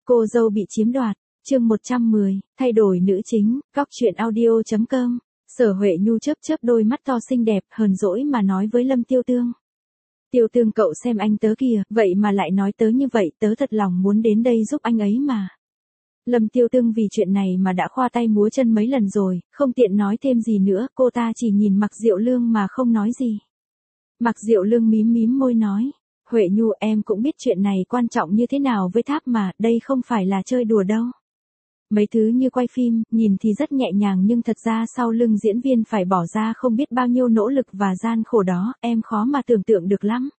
Cô dâu bị chiếm đoạt, chương 110, thay đổi nữ chính, góc truyện audio.com. Sở Huệ Nhu chớp chớp đôi mắt to xinh đẹp, hờn dỗi mà nói với Lâm Tiêu Tương. Tiêu Tương cậu xem anh tớ kìa, vậy mà lại nói tớ như vậy, tớ thật lòng muốn đến đây giúp anh ấy mà. Lâm Tiêu Tương vì chuyện này mà đã khoa tay múa chân mấy lần rồi, không tiện nói thêm gì nữa, cô ta chỉ nhìn Mạc Diệu Lương mà không nói gì. Mạc Diệu Lương mím mím môi nói, Huệ Nhu em cũng biết chuyện này quan trọng như thế nào với Tháp mà, đây không phải là chơi đùa đâu. Mấy thứ như quay phim, nhìn thì rất nhẹ nhàng nhưng thật ra sau lưng diễn viên phải bỏ ra không biết bao nhiêu nỗ lực và gian khổ đó, em khó mà tưởng tượng được lắm.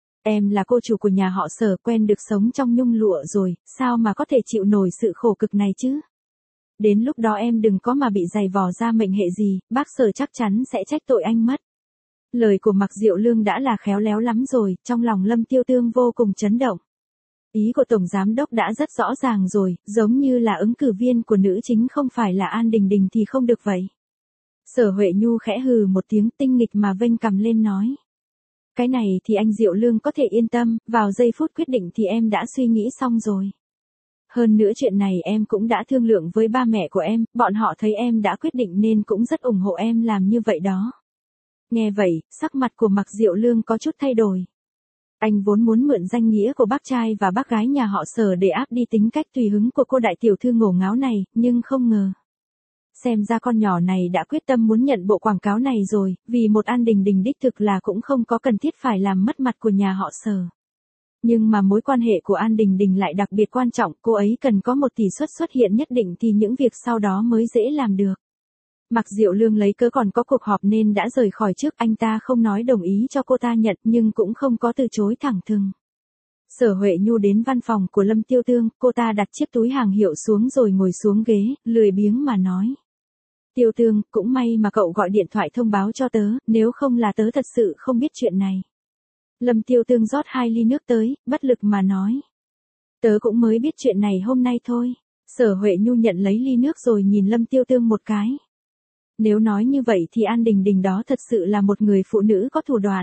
Em là cô chủ của nhà họ Sở, quen được sống trong nhung lụa rồi, sao mà có thể chịu nổi sự khổ cực này chứ? Đến lúc đó em đừng có mà bị giày vò ra mệnh hệ gì, bác Sở chắc chắn sẽ trách tội anh mất. Lời của Mạc Diệu Lương đã là khéo léo lắm rồi, trong lòng Lâm Tiêu Tương vô cùng chấn động. Ý của Tổng Giám Đốc đã rất rõ ràng rồi, giống như là ứng cử viên của nữ chính không phải là An Đình Đình thì không được vậy. Sở Huệ Nhu khẽ hừ một tiếng tinh nghịch mà vênh cằm lên nói. Cái này thì anh Diệu Lương có thể yên tâm, vào giây phút quyết định thì em đã suy nghĩ xong rồi. Hơn nữa chuyện này em cũng đã thương lượng với ba mẹ của em, bọn họ thấy em đã quyết định nên cũng rất ủng hộ em làm như vậy đó. Nghe vậy, sắc mặt của Mạc Diệu Lương có chút thay đổi. Anh vốn muốn mượn danh nghĩa của bác trai và bác gái nhà họ Sở để áp đi tính cách tùy hứng của cô đại tiểu thư ngổ ngáo này, nhưng không ngờ. Xem ra con nhỏ này đã quyết tâm muốn nhận bộ quảng cáo này rồi, vì một An Đình Đình đích thực là cũng không có cần thiết phải làm mất mặt của nhà họ Sở. Nhưng mà mối quan hệ của An Đình Đình lại đặc biệt quan trọng, cô ấy cần có một tỷ suất xuất hiện nhất định thì những việc sau đó mới dễ làm được. Mạc Diệu Lương lấy cớ còn có cuộc họp nên đã rời khỏi trước, anh ta không nói đồng ý cho cô ta nhận nhưng cũng không có từ chối thẳng thừng. Sở Huệ Nhu đến văn phòng của Lâm Tiêu Tương, cô ta đặt chiếc túi hàng hiệu xuống rồi ngồi xuống ghế, lười biếng mà nói. Tiêu Tương, cũng may mà cậu gọi điện thoại thông báo cho tớ, nếu không là tớ thật sự không biết chuyện này. Lâm Tiêu Tương rót 2 ly nước tới, bất lực mà nói. Tớ cũng mới biết chuyện này hôm nay thôi. Sở Huệ Nhu nhận lấy ly nước rồi nhìn Lâm Tiêu Tương một cái. Nếu nói như vậy thì An Đình Đình đó thật sự là một người phụ nữ có thủ đoạn.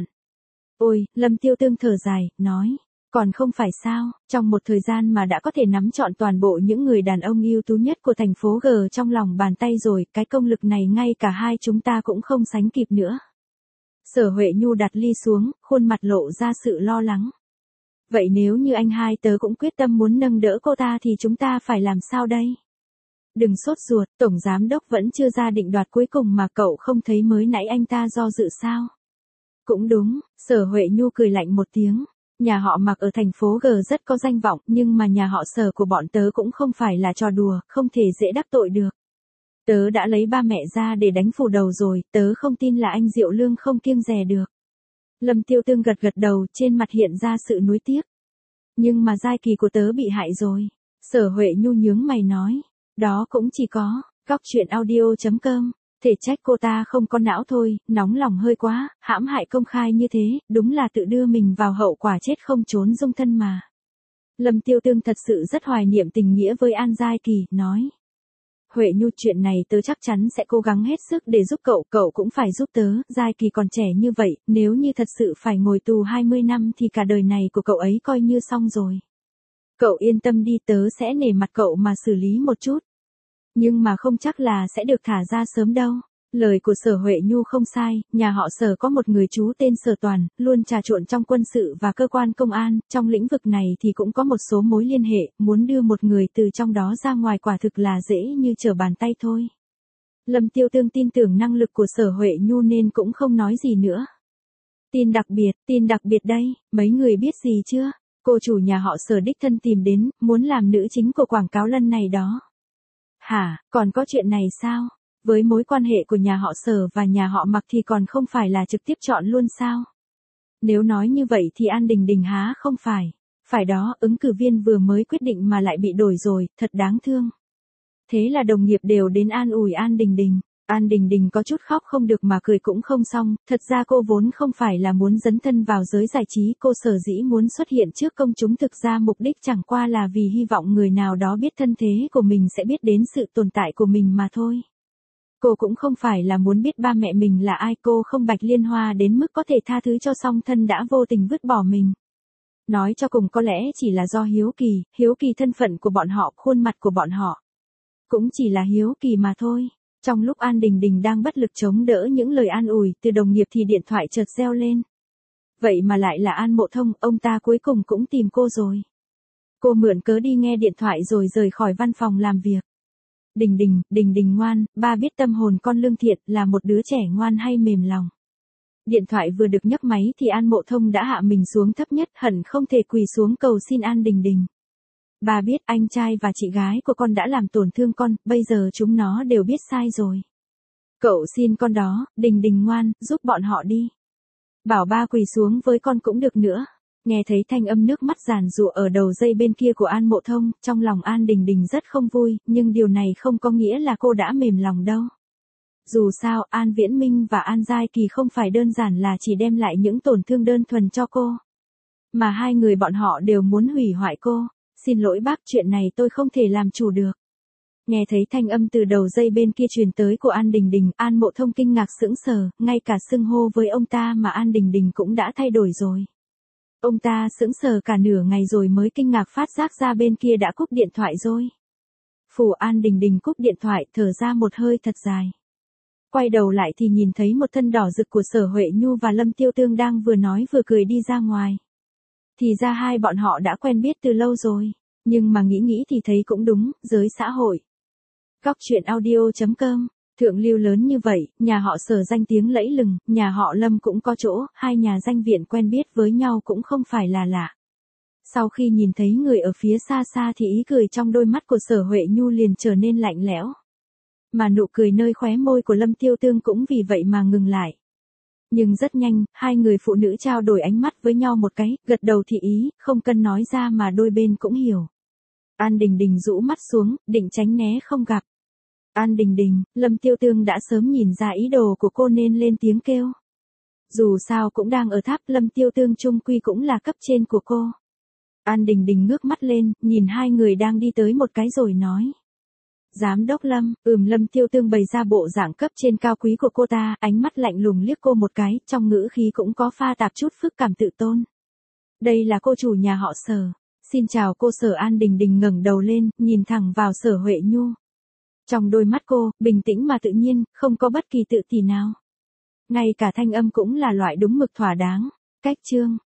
Ôi, Lâm Tiêu Tương thở dài, nói. Còn không phải sao, trong một thời gian mà đã có thể nắm trọn toàn bộ những người đàn ông ưu tú nhất của thành phố G trong lòng bàn tay rồi, cái công lực này ngay cả hai chúng ta cũng không sánh kịp nữa. Sở Huệ Nhu đặt ly xuống, khuôn mặt lộ ra sự lo lắng. Vậy nếu như anh hai tớ cũng quyết tâm muốn nâng đỡ cô ta thì chúng ta phải làm sao đây? Đừng sốt ruột, Tổng Giám Đốc vẫn chưa ra định đoạt cuối cùng mà cậu không thấy mới nãy anh ta do dự sao? Cũng đúng, Sở Huệ Nhu cười lạnh một tiếng. Nhà họ Mạc ở thành phố G rất có danh vọng nhưng mà nhà họ Sở của bọn tớ cũng không phải là trò đùa, không thể dễ đắc tội được. Tớ đã lấy ba mẹ ra để đánh phủ đầu rồi, tớ không tin là anh Diệu Lương không kiêng dè được. Lâm Tiêu Tương gật gật đầu, trên mặt hiện ra sự nuối tiếc. Nhưng mà giai kỳ của tớ bị hại rồi. Sở Huệ Nhu nhướng mày nói. Đó cũng chỉ có, góc truyện audio.com, thể trách cô ta không có não thôi, nóng lòng hơi quá, hãm hại công khai như thế, đúng là tự đưa mình vào hậu quả chết không trốn dung thân mà. Lâm Tiêu Tương thật sự rất hoài niệm tình nghĩa với An Giai Kỳ, nói. Huệ Nhu, chuyện này tớ chắc chắn sẽ cố gắng hết sức để giúp cậu cũng phải giúp tớ, Giai Kỳ còn trẻ như vậy, nếu như thật sự phải ngồi tù 20 năm thì cả đời này của cậu ấy coi như xong rồi. Cậu yên tâm đi, tớ sẽ nể mặt cậu mà xử lý một chút. Nhưng mà không chắc là sẽ được thả ra sớm đâu. Lời của Sở Huệ Nhu không sai, nhà họ Sở có một người chú tên Sở Toàn, luôn trà trộn trong quân sự và cơ quan công an, trong lĩnh vực này thì cũng có một số mối liên hệ, muốn đưa một người từ trong đó ra ngoài quả thực là dễ như trở bàn tay thôi. Lâm Tiêu Tương tin tưởng năng lực của Sở Huệ Nhu nên cũng không nói gì nữa. Tin đặc biệt đây, mấy người biết gì chưa? Cô chủ nhà họ Sở đích thân tìm đến, muốn làm nữ chính của quảng cáo lần này đó. Hả, còn có chuyện này sao? Với mối quan hệ của nhà họ Sở và nhà họ Mạc thì còn không phải là trực tiếp chọn luôn sao? Nếu nói như vậy thì An Đình Đình há không phải. Phải đó, ứng cử viên vừa mới quyết định mà lại bị đổi rồi, thật đáng thương. Thế là đồng nghiệp đều đến an ủi An Đình Đình. An Đình Đình có chút khóc không được mà cười cũng không xong, thật ra cô vốn không phải là muốn dấn thân vào giới giải trí, cô sở dĩ muốn xuất hiện trước công chúng thực ra mục đích chẳng qua là vì hy vọng người nào đó biết thân thế của mình sẽ biết đến sự tồn tại của mình mà thôi. Cô cũng không phải là muốn biết ba mẹ mình là ai, cô không bạch liên hoa đến mức có thể tha thứ cho song thân đã vô tình vứt bỏ mình. Nói cho cùng có lẽ chỉ là do hiếu kỳ thân phận của bọn họ, khuôn mặt của bọn họ. Cũng chỉ là hiếu kỳ mà thôi. Trong lúc An Đình Đình đang bất lực chống đỡ những lời an ủi từ đồng nghiệp thì điện thoại chợt reo lên. Vậy mà lại là An Mộ Thông, ông ta cuối cùng cũng tìm cô rồi. Cô mượn cớ đi nghe điện thoại rồi rời khỏi văn phòng làm việc. Đình Đình ngoan, ba biết tâm hồn con lương thiện, là một đứa trẻ ngoan hay mềm lòng. Điện thoại vừa được nhấc máy thì An Mộ Thông đã hạ mình xuống thấp nhất, hẳn không thể quỳ xuống cầu xin An Đình Đình. Ba biết anh trai và chị gái của con đã làm tổn thương con, bây giờ chúng nó đều biết sai rồi. Cậu xin con đó, Đình Đình ngoan, giúp bọn họ đi. Bảo ba quỳ xuống với con cũng được nữa. Nghe thấy thanh âm nước mắt giàn giụa ở đầu dây bên kia của An Mộ Thông, trong lòng An Đình Đình rất không vui, nhưng điều này không có nghĩa là cô đã mềm lòng đâu. Dù sao, An Viễn Minh và An Giai Kỳ không phải đơn giản là chỉ đem lại những tổn thương đơn thuần cho cô. Mà hai người bọn họ đều muốn hủy hoại cô. Xin lỗi bác, chuyện này tôi không thể làm chủ được. Nghe thấy thanh âm từ đầu dây bên kia truyền tới của An Đình Đình, An Mộ Thông kinh ngạc sững sờ, ngay cả xưng hô với ông ta mà An Đình Đình cũng đã thay đổi rồi. Ông ta sững sờ cả nửa ngày rồi mới kinh ngạc phát giác ra bên kia đã cúp điện thoại rồi. Phủ An Đình Đình cúp điện thoại, thở ra một hơi thật dài. Quay đầu lại thì nhìn thấy một thân đỏ rực của Sở Huệ Nhu và Lâm Tiêu Tương đang vừa nói vừa cười đi ra ngoài. Thì ra hai bọn họ đã quen biết từ lâu rồi, nhưng mà nghĩ thì thấy cũng đúng, giới xã hội. Góc truyện audio.com, thượng lưu lớn như vậy, nhà họ Sở danh tiếng lẫy lừng, nhà họ Lâm cũng có chỗ, hai nhà danh viện quen biết với nhau cũng không phải là lạ. Sau khi nhìn thấy người ở phía xa xa thì ý cười trong đôi mắt của Sở Huệ Nhu liền trở nên lạnh lẽo. Mà nụ cười nơi khóe môi của Lâm Tiêu Tương cũng vì vậy mà ngừng lại. Nhưng rất nhanh, hai người phụ nữ trao đổi ánh mắt với nhau một cái, gật đầu thị ý, không cần nói ra mà đôi bên cũng hiểu. An Đình Đình rũ mắt xuống, định tránh né không gặp. An Đình Đình, Lâm Tiêu Tương đã sớm nhìn ra ý đồ của cô nên lên tiếng kêu. Dù sao cũng đang ở tháp, Lâm Tiêu Tương chung quy cũng là cấp trên của cô. An Đình Đình ngước mắt lên, nhìn hai người đang đi tới một cái rồi nói. Giám đốc Lâm, Lâm Tiêu Tương bày ra bộ dạng cấp trên cao quý của cô ta, ánh mắt lạnh lùng liếc cô một cái, trong ngữ khí cũng có pha tạp chút phức cảm tự tôn. Đây là cô chủ nhà họ Sở. Xin chào cô Sở. An Đình Đình ngẩng đầu lên, nhìn thẳng vào Sở Huệ Nhu. Trong đôi mắt cô, bình tĩnh mà tự nhiên, không có bất kỳ tự ti nào. Ngay cả thanh âm cũng là loại đúng mực thỏa đáng. Cách chương